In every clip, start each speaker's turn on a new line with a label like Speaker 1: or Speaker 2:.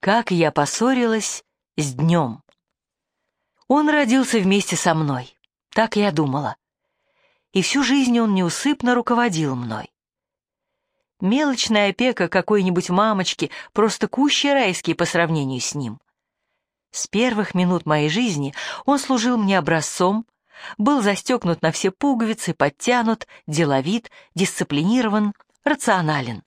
Speaker 1: Как я поссорилась с днем. Он родился вместе со мной, так я думала. И всю жизнь он неусыпно руководил мной. Мелочная опека какой-нибудь мамочки просто кущи райские по сравнению с ним. С первых минут моей жизни он служил мне образцом, был застегнут на все пуговицы, подтянут, деловит, дисциплинирован, рационален.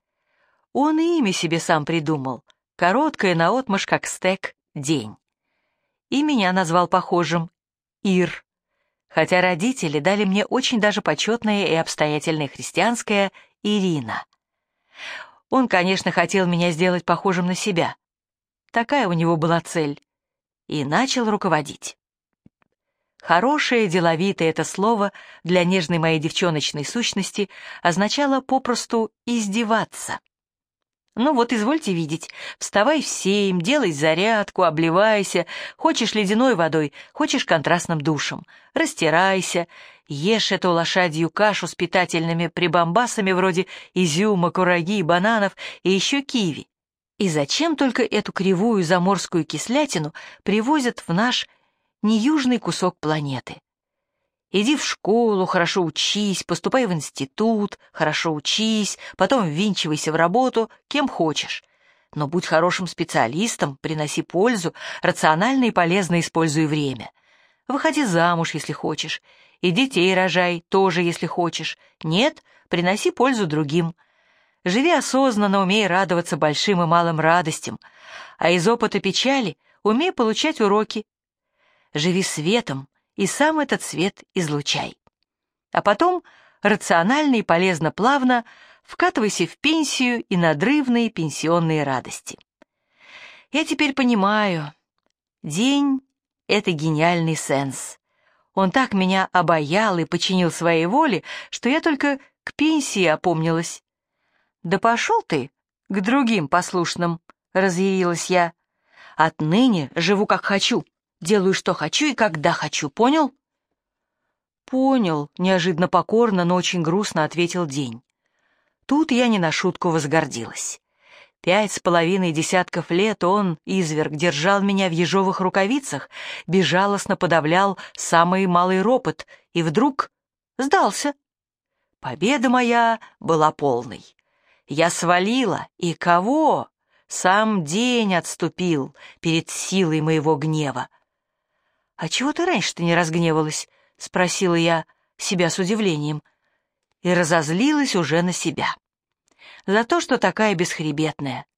Speaker 1: Он и имя себе сам придумал, короткое наотмашь, как стек, день. И меня назвал похожим — Ир, хотя родители дали мне очень даже почетное и обстоятельное христианское Ирина. Он, конечно, хотел меня сделать похожим на себя. Такая у него была цель. И начал руководить. Хорошее, деловитое это слово для нежной моей девчоночной сущности означало попросту «издеваться». Ну вот, извольте видеть, вставай в 7, делай зарядку, обливайся, хочешь ледяной водой, хочешь контрастным душем, растирайся, ешь эту лошадью кашу с питательными прибамбасами вроде изюма, кураги, бананов и еще киви. И зачем только эту кривую заморскую кислятину привозят в наш неюжный кусок планеты? Иди в школу, хорошо учись, поступай в институт, хорошо учись, потом ввинчивайся в работу, кем хочешь. Но будь хорошим специалистом, приноси пользу, рационально и полезно используй время. Выходи замуж, если хочешь, и детей рожай, тоже, если хочешь. Нет, приноси пользу другим. Живи осознанно, умей радоваться большим и малым радостям, а из опыта печали умей получать уроки. Живи светом, и сам этот свет излучай. А потом рационально и полезно плавно вкатывайся в пенсию и надрывные пенсионные радости. Я теперь понимаю, день — это гениальный сенс. Он так меня обаял и подчинил своей воле, что я только к пенсии опомнилась. «Да пошел ты к другим послушным», — разъярилась я. «Отныне живу как хочу. Делаю, что хочу и когда хочу, понял?» «Понял», — неожиданно покорно, но очень грустно ответил День. Тут я не на шутку возгордилась. 5,5 десятков лет он, изверг, держал меня в ежовых рукавицах, безжалостно подавлял самый малый ропот, и вдруг сдался. Победа моя была полной. Я свалила, и кого? Сам День отступил перед силой моего гнева. «А чего ты раньше-то не разгневалась?» — спросила я себя с удивлением. И разозлилась уже на себя. За то, что такая бесхребетная.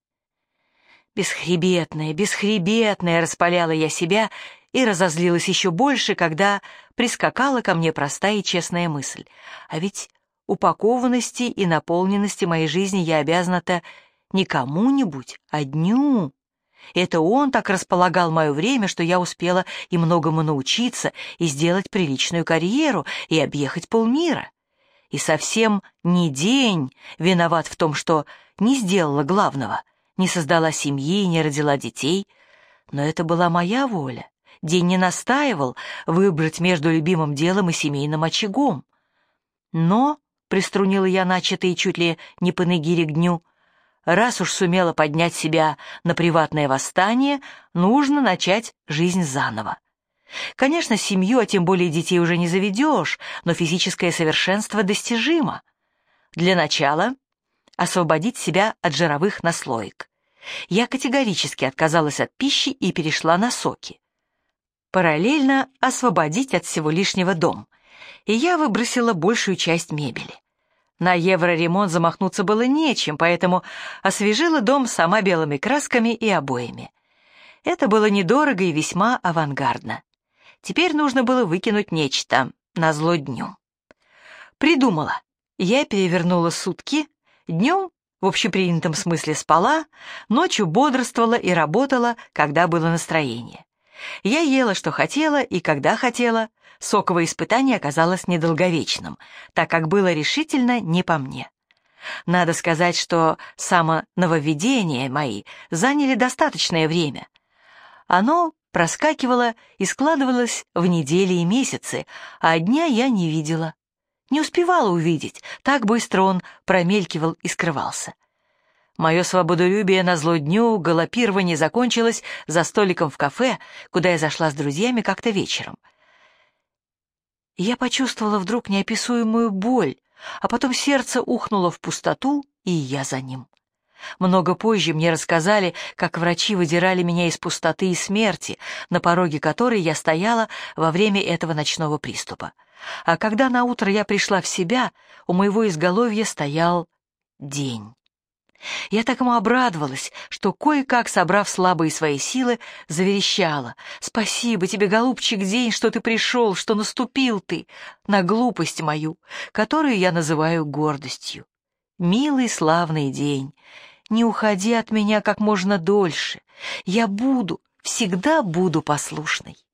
Speaker 1: Бесхребетная, бесхребетная, распаляла я себя и разозлилась еще больше, когда прискакала ко мне простая и честная мысль. А ведь упакованности и наполненности моей жизни я обязана-то не кому-нибудь, а дню. Это он так располагал мое время, что я успела и многому научиться, и сделать приличную карьеру, и объехать полмира. И совсем не День виноват в том, что не сделала главного, не создала семьи, не родила детей. Но это была моя воля. День не настаивал выбрать между любимым делом и семейным очагом. Но, приструнила я начатые чуть ли не панегирик дню, раз уж сумела поднять себя на приватное восстание, нужно начать жизнь заново. Конечно, семью, а тем более детей уже не заведешь, но физическое совершенство достижимо. Для начала освободить себя от жировых наслоек. Я категорически отказалась от пищи и перешла на соки. Параллельно освободить от всего лишнего дом, и я выбросила большую часть мебели. На евроремонт замахнуться было нечем, поэтому освежила дом сама белыми красками и обоями. Это было недорого и весьма авангардно. Теперь нужно было выкинуть нечто назло дню. Придумала. Я перевернула сутки, днем в общепринятом смысле спала, ночью бодрствовала и работала, когда было настроение. Я ела, что хотела и когда хотела. Соковое испытание оказалось недолговечным, так как было решительно не по мне. Надо сказать, что самонововведения мои заняли достаточное время. Оно проскакивало и складывалось в недели и месяцы, а дня я не видела. Не успевала увидеть, так быстро он промелькивал и скрывался. Мое свободолюбие назло дню галопирование закончилось за столиком в кафе, куда я зашла с друзьями как-то вечером. Я почувствовала вдруг неописуемую боль, а потом сердце ухнуло в пустоту, и я за ним. Много позже мне рассказали, как врачи выдирали меня из пустоты и смерти, на пороге которой я стояла во время этого ночного приступа. А когда наутро я пришла в себя, у моего изголовья стоял день. Я так ему обрадовалась, что, кое-как собрав слабые свои силы, заверещала: «Спасибо тебе, голубчик, день, что ты пришел, что наступил ты на глупость мою, которую я называю гордостью. Милый славный день, не уходи от меня как можно дольше, я буду, всегда буду послушной».